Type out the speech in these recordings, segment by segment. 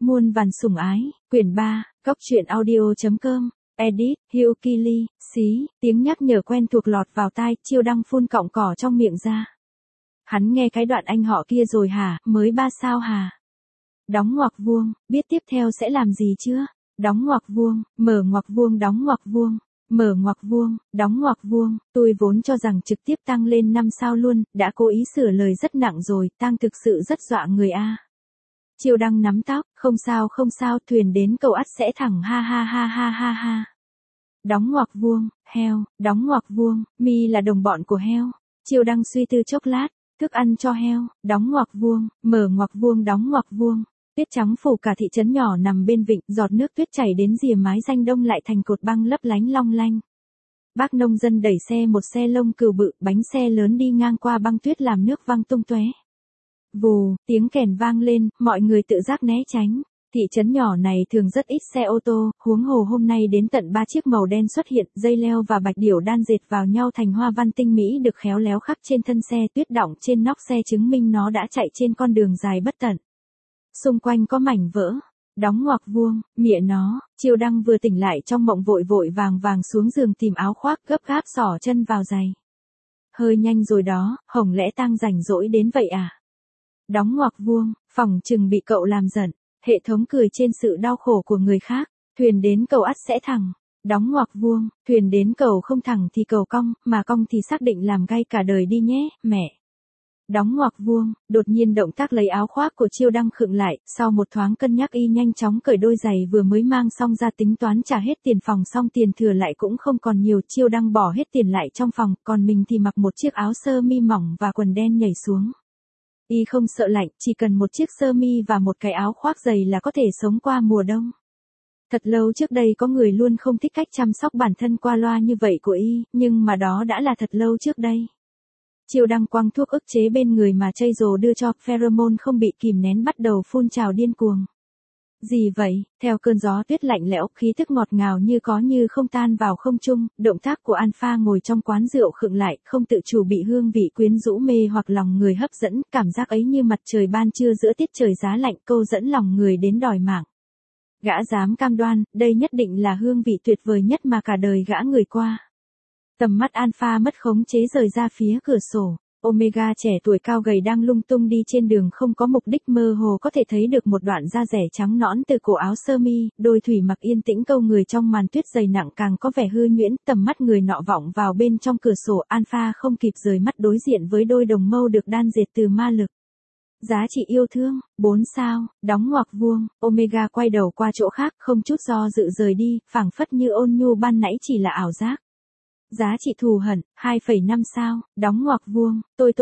Muôn vàn sủng ái, quyển 3, Cốc truyện audio.com, edit, Hugh Keely, xí, tiếng nhắc nhở quen thuộc lọt vào tai, Chiêu Đăng phun cọng cỏ trong miệng ra. Hắn nghe cái đoạn anh họ kia rồi hả, mới 3 sao hả? Đóng ngoặc vuông, biết tiếp theo sẽ làm gì chưa? Đóng ngoặc vuông, mở ngoặc vuông, đóng ngoặc vuông. Mở ngoặc vuông, đóng ngoặc vuông, tôi vốn cho rằng trực tiếp tăng lên 5 sao luôn, đã cố ý sửa lời rất nặng rồi, tăng thực sự rất dọa người a. Chiêu Đăng nắm tóc, không sao, thuyền đến cầu ắt sẽ thẳng ha ha ha ha ha ha. Đóng ngoặc vuông, heo, đóng ngoặc vuông, mi là đồng bọn của heo. Chiêu Đăng suy tư chốc lát, thức ăn cho heo, đóng ngoặc vuông, mở ngoặc vuông, đóng ngoặc vuông. Tuyết trắng phủ cả thị trấn nhỏ nằm bên vịnh, giọt nước tuyết chảy đến rìa mái danh đông lại thành cột băng lấp lánh long lanh. Bác nông dân đẩy một xe lông cừu bự, bánh xe lớn đi ngang qua băng tuyết làm nước văng tung tóe. Vù, tiếng kèn vang lên, mọi người tự giác né tránh. Thị trấn nhỏ này thường rất ít xe ô tô, huống hồ hôm nay đến tận 3 chiếc màu đen xuất hiện, dây leo và bạch điểu đan dệt vào nhau thành hoa văn tinh mỹ được khéo léo khắc trên thân xe, tuyết đọng trên nóc xe chứng minh nó đã chạy trên con đường dài bất tận. Xung quanh có mảnh vỡ, đóng ngoặc vuông, mịa nó, Chiêu Đăng vừa tỉnh lại trong mộng vội vàng xuống giường tìm áo khoác gấp gáp xỏ chân vào giày. Hơi nhanh rồi đó, Hồng lẽ Tang rảnh rỗi đến vậy à? Đóng ngoặc vuông, phỏng chừng bị cậu làm giận, hệ thống cười trên sự đau khổ của người khác, thuyền đến cầu ắt sẽ thẳng. Đóng ngoặc vuông, thuyền đến cầu không thẳng thì cầu cong, mà cong thì xác định làm gay cả đời đi nhé, mẹ. Đóng ngoặc vuông, đột nhiên động tác lấy áo khoác của Chiêu Đăng khựng lại, sau một thoáng cân nhắc y nhanh chóng cởi đôi giày vừa mới mang xong ra tính toán trả hết tiền phòng xong tiền thừa lại cũng không còn nhiều, Chiêu Đăng bỏ hết tiền lại trong phòng, còn mình thì mặc một chiếc áo sơ mi mỏng và quần đen nhảy xuống. Y không sợ lạnh, chỉ cần một chiếc sơ mi và một cái áo khoác dày là có thể sống qua mùa đông. Thật lâu trước đây có người luôn không thích cách chăm sóc bản thân qua loa như vậy của y, nhưng mà đó đã là thật lâu trước đây. Chiêu Đăng quăng thuốc ức chế bên người mà Chazelle đưa cho, pheromone không bị kìm nén bắt đầu phun trào điên cuồng. Gì vậy? Theo cơn gió tuyết lạnh lẽo, khí thức ngọt ngào như có như không tan vào không trung, động tác của Alpha ngồi trong quán rượu khựng lại, không tự chủ bị hương vị quyến rũ mê hoặc lòng người hấp dẫn, cảm giác ấy như mặt trời ban trưa giữa tiết trời giá lạnh, câu dẫn lòng người đến đòi mạng. Gã dám cam đoan, đây nhất định là hương vị tuyệt vời nhất mà cả đời gã ngửi qua. Tầm mắt Alpha mất khống chế rời ra phía cửa sổ. Omega trẻ tuổi cao gầy đang lung tung đi trên đường không có mục đích, mơ hồ có thể thấy được một đoạn da rẻ trắng nõn từ cổ áo sơ mi, đôi thủy mặc yên tĩnh câu người trong màn tuyết dày nặng càng có vẻ hư nhuyễn, tầm mắt người nọ vọng vào bên trong cửa sổ, Alpha không kịp rời mắt đối diện với đôi đồng mâu được đan dệt từ ma lực. Giá trị yêu thương, 4 sao, đóng ngoặc vuông, Omega quay đầu qua chỗ khác, không chút do dự rời đi, phảng phất như ôn nhu ban nãy chỉ là ảo giác. Giá trị thù hận, 2,5 sao, đóng ngoặc vuông,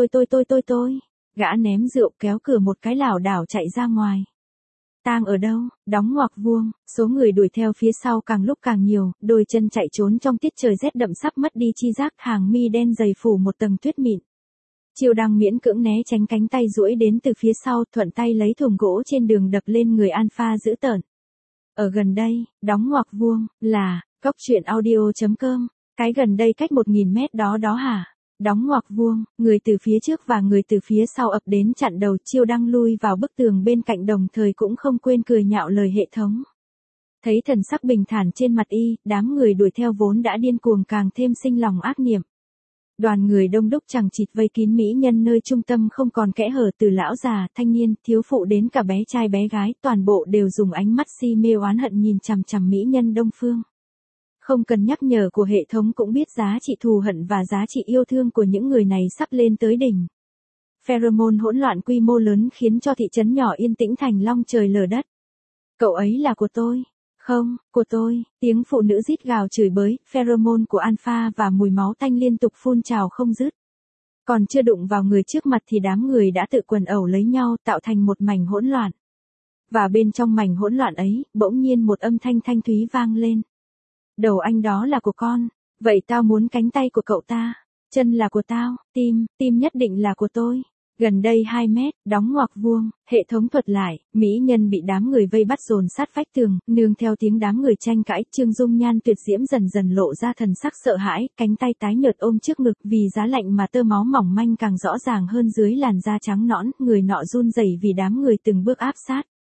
tôi. Gã ném rượu kéo cửa một cái lảo đảo chạy ra ngoài. Tang ở đâu, đóng ngoặc vuông, số người đuổi theo phía sau càng lúc càng nhiều, đôi chân chạy trốn trong tiết trời rét đậm sắp mất đi chi giác, hàng mi đen dày phủ một tầng tuyết mịn. Chiêu Đăng miễn cưỡng né tránh cánh tay duỗi đến từ phía sau, thuận tay lấy thùng gỗ trên đường đập lên người Alpha dữ tợn. Ở gần đây, đóng ngoặc vuông, là, Cốc truyện audio.com. Cái gần đây cách 1000 mét đó hả? Đóng ngoặc vuông, người từ phía trước và người từ phía sau ập đến chặn đầu, Chiêu Đăng lui vào bức tường bên cạnh đồng thời cũng không quên cười nhạo lời hệ thống. Thấy thần sắc bình thản trên mặt y, đám người đuổi theo vốn đã điên cuồng càng thêm sinh lòng ác niệm. Đoàn người đông đúc chằng chịt vây kín mỹ nhân nơi trung tâm không còn kẽ hở, từ lão già, thanh niên, thiếu phụ đến cả bé trai bé gái, toàn bộ đều dùng ánh mắt si mê oán hận nhìn chằm chằm mỹ nhân Đông Phương. Không cần nhắc nhở của hệ thống cũng biết giá trị thù hận và giá trị yêu thương của những người này sắp lên tới đỉnh. Pheromone hỗn loạn quy mô lớn khiến cho thị trấn nhỏ yên tĩnh thành long trời lở đất. Cậu ấy là của tôi. Không, của tôi, tiếng phụ nữ rít gào chửi bới, pheromone của Alpha và mùi máu tanh liên tục phun trào không dứt. Còn chưa đụng vào người trước mặt thì đám người đã tự quần ẩu lấy nhau tạo thành một mảnh hỗn loạn. Và bên trong mảnh hỗn loạn ấy, bỗng nhiên một âm thanh thanh thúy vang lên. Đầu anh đó là của con, vậy tao muốn cánh tay của cậu ta, chân là của tao, tim nhất định là của tôi. Gần đây 2 mét, đóng ngoặc vuông, hệ thống thuật lại, mỹ nhân bị đám người vây bắt dồn sát vách tường, nương theo tiếng đám người tranh cãi, Trương Dung Nhan tuyệt diễm dần dần lộ ra thần sắc sợ hãi, cánh tay tái nhợt ôm trước ngực, vì giá lạnh mà tơ máu mỏng manh càng rõ ràng hơn dưới làn da trắng nõn, người nọ run rẩy vì đám người từng bước áp sát.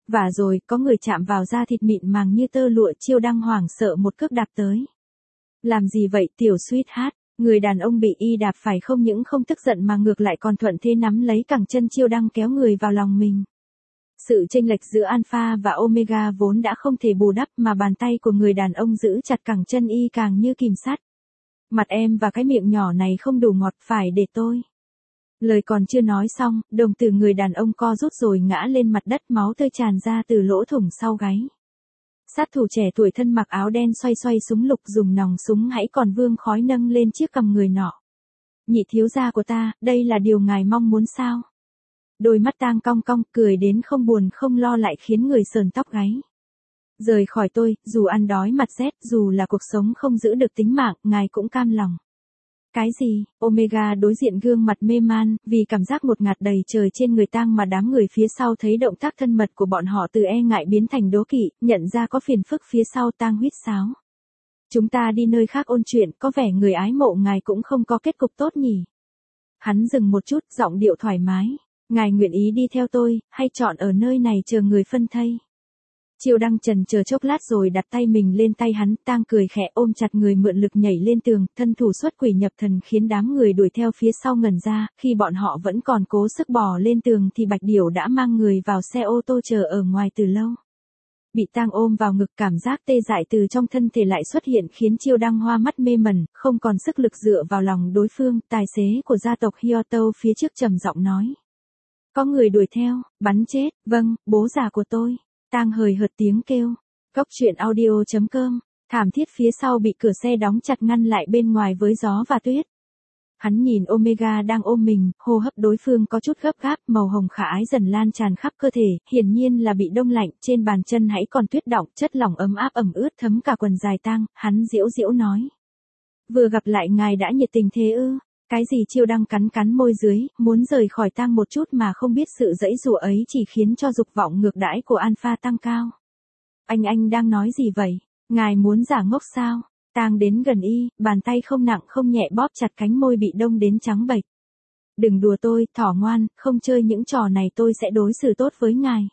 Và rồi, có người chạm vào da thịt mịn màng như tơ lụa, Chiêu Đăng hoảng sợ một cước đạp tới. Làm gì vậy tiểu sweetheart? Người đàn ông bị y đạp phải không những không tức giận mà ngược lại còn thuận thế nắm lấy cẳng chân Chiêu Đăng kéo người vào lòng mình. Sự chênh lệch giữa alpha và omega vốn đã không thể bù đắp mà bàn tay của người đàn ông giữ chặt cẳng chân y càng như kìm sắt. Mặt em và cái miệng nhỏ này không đủ ngọt, phải để tôi. Lời còn chưa nói xong, đồng tử người đàn ông co rút rồi ngã lên mặt đất, máu tươi tràn ra từ lỗ thủng sau gáy. Sát thủ trẻ tuổi thân mặc áo đen xoay xoay súng lục, dùng nòng súng hãy còn vương khói nâng lên chiếc cằm người nọ. Nhị thiếu gia của ta, đây là điều ngài mong muốn sao? Đôi mắt Tang cong cong, cười đến không buồn không lo lại khiến người sờn tóc gáy. Rời khỏi tôi, dù ăn đói mặt rét, dù là cuộc sống không giữ được tính mạng, ngài cũng cam lòng. Cái gì? Omega đối diện gương mặt mê man, vì cảm giác ngột ngạt đầy trời trên người Tang mà đám người phía sau thấy động tác thân mật của bọn họ từ e ngại biến thành đố kỵ, nhận ra có phiền phức phía sau. Tang huýt sáo. Chúng ta đi nơi khác ôn chuyện, có vẻ người ái mộ ngài cũng không có kết cục tốt nhỉ? Hắn dừng một chút, giọng điệu thoải mái. Ngài nguyện ý đi theo tôi, hay chọn ở nơi này chờ người phân thây? Chiêu Đăng chần chờ chốc lát rồi đặt tay mình lên tay hắn. Tang cười khẽ ôm chặt người mượn lực nhảy lên tường, thân thủ xuất quỷ nhập thần khiến đám người đuổi theo phía sau ngẩn ra. Khi bọn họ vẫn còn cố sức bò lên tường thì Bạch Điểu đã mang người vào xe ô tô chờ ở ngoài từ lâu. Bị Tang ôm vào ngực, cảm giác tê dại từ trong thân thể lại xuất hiện khiến Chiêu Đăng hoa mắt mê mẩn, không còn sức lực dựa vào lòng đối phương. Tài xế của gia tộc Hyoto phía trước trầm giọng nói. Có người đuổi theo, bắn chết. Vâng, bố già của tôi. Tang hời hợt tiếng kêu. Cốc truyện audio.com. Thảm thiết phía sau bị cửa xe đóng chặt ngăn lại bên ngoài với gió và tuyết. Hắn nhìn Omega đang ôm mình, hô hấp đối phương có chút gấp gáp, màu hồng khả ái dần lan tràn khắp cơ thể, hiển nhiên là bị đông lạnh, trên bàn chân hãy còn tuyết đọng, chất lỏng ấm áp ẩm ướt thấm cả quần dài Tang. Hắn giễu giễu nói. Vừa gặp lại ngài đã nhiệt tình thế ư? Cái gì? Chiêu Đăng cắn cắn môi dưới, muốn rời khỏi Tang một chút mà không biết sự giãy giụa ấy chỉ khiến cho dục vọng ngược đãi của Alpha tăng cao. Anh đang nói gì vậy? Ngài muốn giả ngốc sao? Tang đến gần y, bàn tay không nặng không nhẹ bóp chặt cánh môi bị đông đến trắng bệch. Đừng đùa tôi, thỏ ngoan, không chơi những trò này tôi sẽ đối xử tốt với ngài.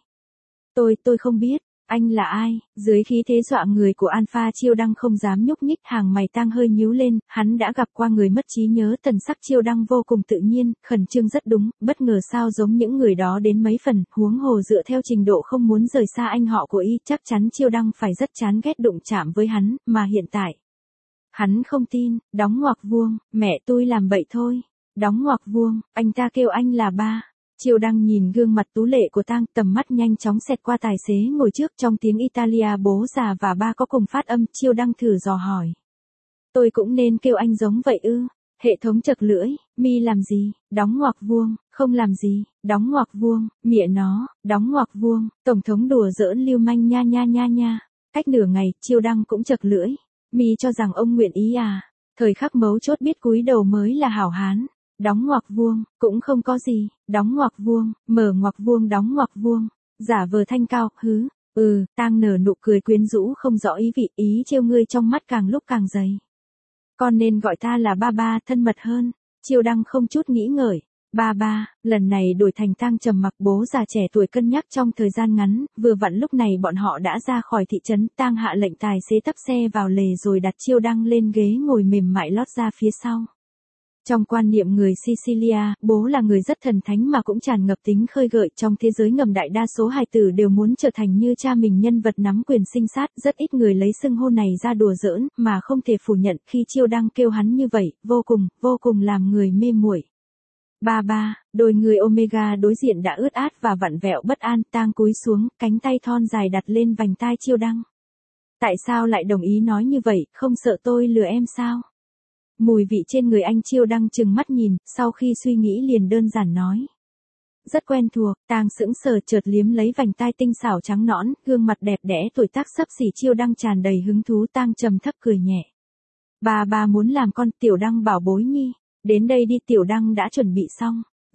Tôi không biết. Anh là ai? Dưới khí thế dọa người của Alpha, Chiêu Đăng không dám nhúc nhích, hàng mày Tang hơi nhíu lên, hắn đã gặp qua người mất trí nhớ. Thần sắc Chiêu Đăng vô cùng tự nhiên, khẩn trương rất đúng, bất ngờ sao giống những người đó đến mấy phần, huống hồ dựa theo trình độ không muốn rời xa anh họ của y, chắc chắn Chiêu Đăng phải rất chán ghét đụng chạm với hắn, mà hiện tại. Hắn không tin, đóng ngoặc vuông, mẹ tôi làm bậy thôi. Đóng ngoặc vuông, anh ta kêu anh là ba. Chiêu Đăng nhìn gương mặt tú lệ của Tang, tầm mắt nhanh chóng xẹt qua tài xế ngồi trước. Trong tiếng Italia bố già và ba có cùng phát âm. Chiêu Đăng thử dò hỏi. Tôi cũng nên kêu anh giống vậy ư? Hệ thống chật lưỡi. Mi làm gì? Đóng ngoặc vuông. Không làm gì. Đóng ngoặc vuông. Mẹ nó. Đóng ngoặc vuông. Tổng thống đùa giỡn lưu manh nha nha nha nha. Cách nửa ngày, Chiêu Đăng cũng chật lưỡi. Mi cho rằng ông nguyện ý à? Thời khắc mấu chốt biết cúi đầu mới là hảo hán. Đóng ngoặc vuông, cũng không có gì. Đóng ngoặc vuông, mở ngoặc vuông, đóng ngoặc vuông. Giả vờ thanh cao, hứ. Tang nở nụ cười quyến rũ không rõ ý vị, ý trêu ngươi trong mắt càng lúc càng dày. Con nên gọi ta là ba ba, thân mật hơn. Chiêu Đăng không chút nghĩ ngợi. Ba ba, lần này đổi thành Tang trầm mặc. Bố già trẻ tuổi cân nhắc trong thời gian ngắn, vừa vặn lúc này bọn họ đã ra khỏi thị trấn. Tang hạ lệnh tài xế tấp xe vào lề rồi đặt Chiêu Đăng lên ghế ngồi mềm mại lót ra phía sau. Trong quan niệm người Sicilia, bố là người rất thần thánh mà cũng tràn ngập tính khơi gợi. Trong thế giới ngầm đại đa số hài tử đều muốn trở thành như cha mình, nhân vật nắm quyền sinh sát. Rất ít người lấy xưng hô này ra đùa giỡn, mà không thể phủ nhận khi Chiêu Đăng kêu hắn như vậy, vô cùng làm người mê muội. Ba ba, đôi người Omega đối diện đã ướt át và vặn vẹo bất an. Tang cúi xuống, cánh tay thon dài đặt lên vành tai Chiêu Đăng. Tại sao lại đồng ý nói như vậy, không sợ tôi lừa em sao? Mùi vị trên người anh. Chiêu Đăng trừng mắt nhìn, sau khi suy nghĩ liền đơn giản nói. Rất quen thuộc. Tang sững sờ chợt liếm lấy vành tai tinh xảo trắng nõn, gương mặt đẹp đẽ tuổi tác xấp xỉ Chiêu Đăng tràn đầy hứng thú. Tang trầm thấp cười nhẹ. Ba muốn làm con Tiểu Đăng bảo bối nhi. Đến đây đi. Tiểu Đăng đã chuẩn bị xong.